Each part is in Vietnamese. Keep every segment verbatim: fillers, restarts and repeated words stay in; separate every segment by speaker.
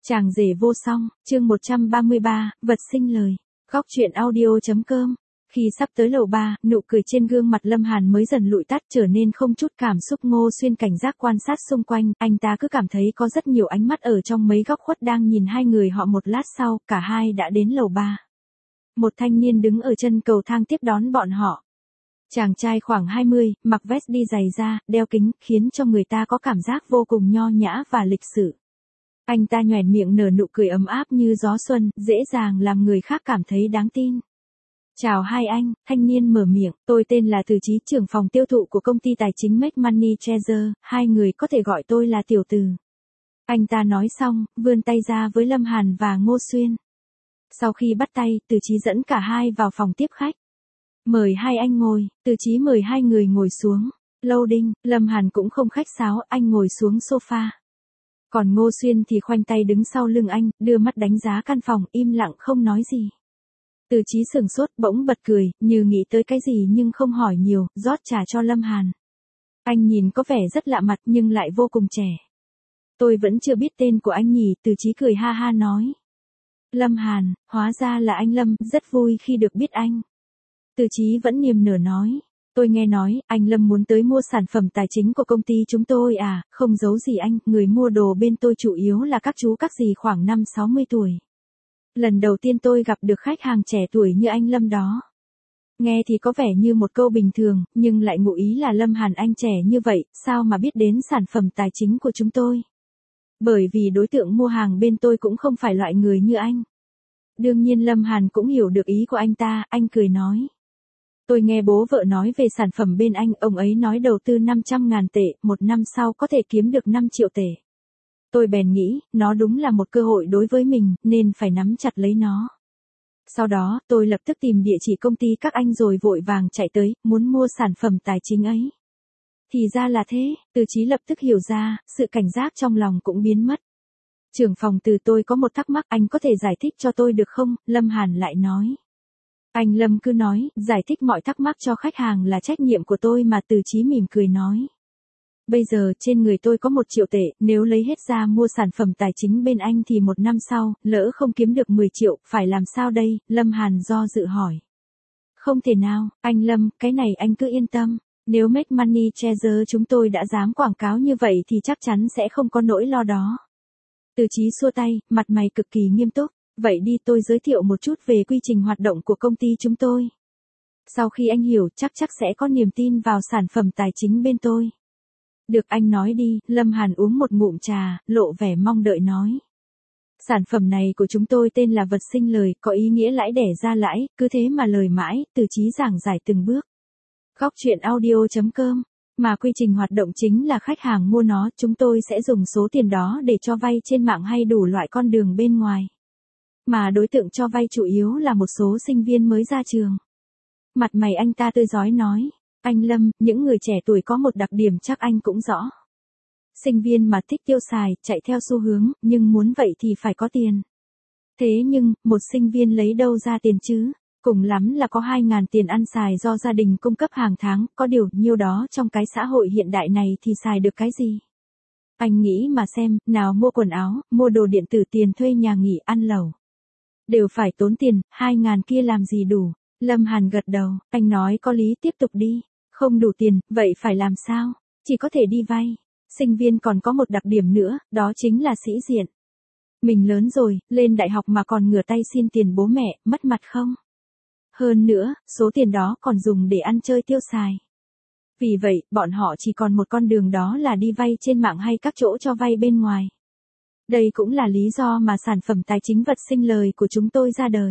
Speaker 1: Chàng rể vô song, chương một trăm ba mươi ba, vật sinh lời. Góc truyện audio.com. Khi sắp tới lầu ba, nụ cười trên gương mặt Lâm Hàn mới dần lụi tắt, trở nên không chút cảm xúc. Ngô Xuyên cảnh giác quan sát xung quanh, anh ta cứ cảm thấy có rất nhiều ánh mắt ở trong mấy góc khuất đang nhìn hai người họ. Một lát sau, cả hai đã đến lầu ba. Một thanh niên đứng ở chân cầu thang tiếp đón bọn họ. Chàng trai khoảng hai mươi, mặc vest đi giày da, đeo kính, khiến cho người ta có cảm giác vô cùng nho nhã và lịch sự. Anh ta nhoẻn miệng nở nụ cười ấm áp như gió xuân, dễ dàng làm người khác cảm thấy đáng tin. Chào hai anh, thanh niên mở miệng, tôi tên là Từ Chí, trưởng phòng tiêu thụ của công ty tài chính Make Money Treasure, hai người có thể gọi tôi là Tiểu Từ. Anh ta nói xong, vươn tay ra với Lâm Hàn và Ngô Xuyên. Sau khi bắt tay, Từ Chí dẫn cả hai vào phòng tiếp khách. Mời hai anh ngồi, Từ Chí mời hai người ngồi xuống. Loading, Lâm Hàn cũng không khách sáo, anh ngồi xuống sofa. Còn Ngô Xuyên thì khoanh tay đứng sau lưng anh, đưa mắt đánh giá căn phòng, im lặng không nói gì. Từ Chí sừng sốt, bỗng bật cười, như nghĩ tới cái gì nhưng không hỏi nhiều, rót trà cho Lâm Hàn. Anh nhìn có vẻ rất lạ mặt nhưng lại vô cùng trẻ. Tôi vẫn chưa biết tên của anh nhỉ, Từ Chí cười ha ha nói. Lâm Hàn, hóa ra là anh Lâm, rất vui khi được biết anh. Từ Chí vẫn niềm nở nói. Tôi nghe nói, anh Lâm muốn tới mua sản phẩm tài chính của công ty chúng tôi à, không giấu gì anh, người mua đồ bên tôi chủ yếu là các chú các dì khoảng năm sáu mươi tuổi. Lần đầu tiên tôi gặp được khách hàng trẻ tuổi như anh Lâm đó. Nghe thì có vẻ như một câu bình thường, nhưng lại ngụ ý là Lâm Hàn anh trẻ như vậy, sao mà biết đến sản phẩm tài chính của chúng tôi? Bởi vì đối tượng mua hàng bên tôi cũng không phải loại người như anh. Đương nhiên Lâm Hàn cũng hiểu được ý của anh ta, anh cười nói. Tôi nghe bố vợ nói về sản phẩm bên anh, ông ấy nói đầu tư năm trăm ngàn tệ, một năm sau có thể kiếm được năm triệu tệ. Tôi bèn nghĩ, nó đúng là một cơ hội đối với mình, nên phải nắm chặt lấy nó. Sau đó, tôi lập tức tìm địa chỉ công ty các anh rồi vội vàng chạy tới, muốn mua sản phẩm tài chính ấy. Thì ra là thế, Từ Chí lập tức hiểu ra, sự cảnh giác trong lòng cũng biến mất. Trưởng phòng Từ, tôi có một thắc mắc, anh có thể giải thích cho tôi được không? Lâm Hàn lại nói. Anh Lâm cứ nói, giải thích mọi thắc mắc cho khách hàng là trách nhiệm của tôi mà, Từ Chí mỉm cười nói. Bây giờ trên người tôi có một triệu tệ, nếu lấy hết ra mua sản phẩm tài chính bên anh thì một năm sau, lỡ không kiếm được mười triệu, phải làm sao đây? Lâm Hàn do dự hỏi. Không thể nào, anh Lâm, cái này anh cứ yên tâm. Nếu Make Money Treasure chúng tôi đã dám quảng cáo như vậy thì chắc chắn sẽ không có nỗi lo đó. Từ Chí xua tay, mặt mày cực kỳ nghiêm túc. Vậy đi, tôi giới thiệu một chút về quy trình hoạt động của công ty chúng tôi. Sau khi anh hiểu, chắc chắc sẽ có niềm tin vào sản phẩm tài chính bên tôi. Được, anh nói đi. Lâm Hàn uống một ngụm trà, lộ vẻ mong đợi nói. Sản phẩm này của chúng tôi tên là vật sinh lời, có ý nghĩa lãi đẻ ra lãi, cứ thế mà lời mãi, Từ Chí giảng giải từng bước. Góc truyện audio.com. Mà quy trình hoạt động chính là khách hàng mua nó, chúng tôi sẽ dùng số tiền đó để cho vay trên mạng hay đủ loại con đường bên ngoài. Mà đối tượng cho vay chủ yếu là một số sinh viên mới ra trường. Mặt mày anh ta tươi rói nói. Anh Lâm, những người trẻ tuổi có một đặc điểm chắc anh cũng rõ. Sinh viên mà thích tiêu xài, chạy theo xu hướng, nhưng muốn vậy thì phải có tiền. Thế nhưng, một sinh viên lấy đâu ra tiền chứ? Cùng lắm là có hai ngàn tiền ăn xài do gia đình cung cấp hàng tháng, có điều nhiêu đó trong cái xã hội hiện đại này thì xài được cái gì? Anh nghĩ mà xem, nào mua quần áo, mua đồ điện tử, tiền thuê nhà nghỉ, ăn lẩu. Đều phải tốn tiền, hai ngàn kia làm gì đủ? Lâm Hàn gật đầu, anh nói có lý, tiếp tục đi. Không đủ tiền, vậy phải làm sao? Chỉ có thể đi vay. Sinh viên còn có một đặc điểm nữa, đó chính là sĩ diện. Mình lớn rồi, lên đại học mà còn ngửa tay xin tiền bố mẹ, mất mặt không? Hơn nữa, số tiền đó còn dùng để ăn chơi tiêu xài. Vì vậy, bọn họ chỉ còn một con đường, đó là đi vay trên mạng hay các chỗ cho vay bên ngoài. Đây cũng là lý do mà sản phẩm tài chính vật sinh lời của chúng tôi ra đời.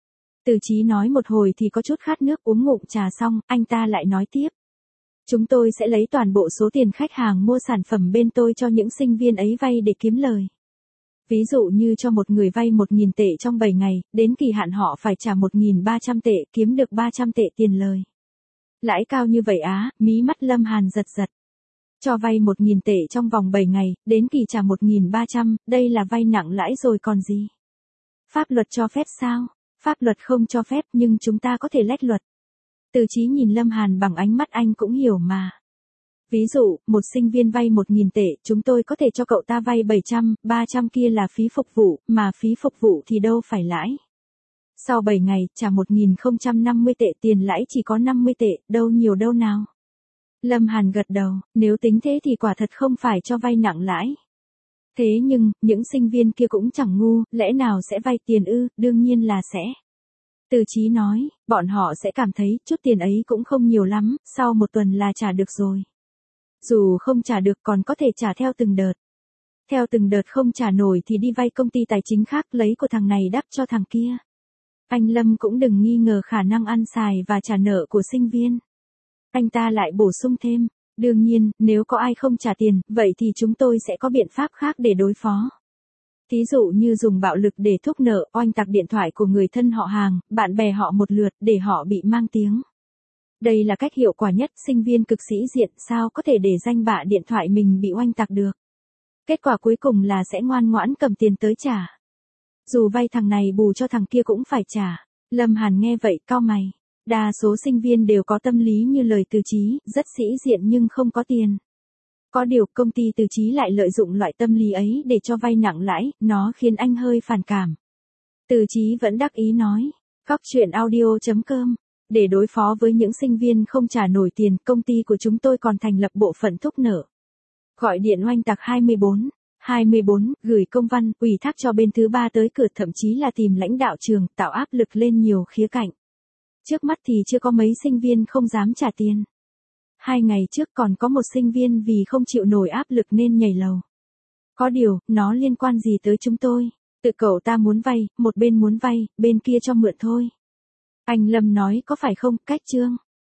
Speaker 1: Từ Chí nói một hồi thì có chút khát nước, uống ngụm trà xong, anh ta lại nói tiếp. Chúng tôi sẽ lấy toàn bộ số tiền khách hàng mua sản phẩm bên tôi cho những sinh viên ấy vay để kiếm lời. Ví dụ như cho một người vay một nghìn tệ trong bảy ngày, đến kỳ hạn họ phải trả một nghìn ba trăm tệ, kiếm được ba trăm tệ tiền lời. Lãi cao như vậy á? Mí mắt Lâm Hàn giật giật. Cho vay một nghìn tệ trong vòng bảy ngày, đến kỳ trả một nghìn ba trăm, đây là vay nặng lãi rồi còn gì. Pháp luật cho phép sao? Pháp luật không cho phép nhưng chúng ta có thể lách luật. Từ Chí nhìn Lâm Hàn bằng ánh mắt anh cũng hiểu mà. Ví dụ, một sinh viên vay một nghìn tệ, chúng tôi có thể cho cậu ta vay bảy trăm, ba trăm kia là phí phục vụ, mà phí phục vụ thì đâu phải lãi. Sau bảy ngày, trả một nghìn không trăm năm mươi tệ, tiền lãi chỉ có năm mươi tệ, đâu nhiều đâu nào. Lâm Hàn gật đầu, nếu tính thế thì quả thật không phải cho vay nặng lãi. Thế nhưng, những sinh viên kia cũng chẳng ngu, lẽ nào sẽ vay tiền ư, đương nhiên là sẽ. Từ Chí nói, bọn họ sẽ cảm thấy, chút tiền ấy cũng không nhiều lắm, sau một tuần là trả được rồi. Dù không trả được còn có thể trả theo từng đợt. Theo từng đợt không trả nổi thì đi vay công ty tài chính khác lấy của thằng này đắp cho thằng kia. Anh Lâm cũng đừng nghi ngờ khả năng ăn xài và trả nợ của sinh viên. Anh ta lại bổ sung thêm, đương nhiên, nếu có ai không trả tiền, vậy thì chúng tôi sẽ có biện pháp khác để đối phó. Thí dụ như dùng bạo lực để thúc nợ, oanh tạc điện thoại của người thân họ hàng, bạn bè họ một lượt để họ bị mang tiếng. Đây là cách hiệu quả nhất, sinh viên cực sĩ diện sao có thể để danh bạ điện thoại mình bị oanh tạc được. Kết quả cuối cùng là sẽ ngoan ngoãn cầm tiền tới trả. Dù vay thằng này bù cho thằng kia cũng phải trả. Lâm Hàn nghe vậy cau mày. Đa số sinh viên đều có tâm lý như lời Từ Chí, rất sĩ diện nhưng không có tiền. Có điều công ty Từ Chí lại lợi dụng loại tâm lý ấy để cho vay nặng lãi, nó khiến anh hơi phản cảm. Từ Chí vẫn đắc ý nói, Cóc truyện audio chấm com. Để đối phó với những sinh viên không trả nổi tiền, công ty của chúng tôi còn thành lập bộ phận thúc nợ. Gọi điện oanh tạc hai mươi bốn, hai mươi bốn, gửi công văn, ủy thác cho bên thứ ba tới cửa, thậm chí là tìm lãnh đạo trường, tạo áp lực lên nhiều khía cạnh. Trước mắt thì chưa có mấy sinh viên không dám trả tiền. Hai ngày trước còn có một sinh viên vì không chịu nổi áp lực nên nhảy lầu. Có điều, nó liên quan gì tới chúng tôi? Tự cậu ta muốn vay, một bên muốn vay, bên kia cho mượn thôi. Anh Lâm nói có phải không, cách chương.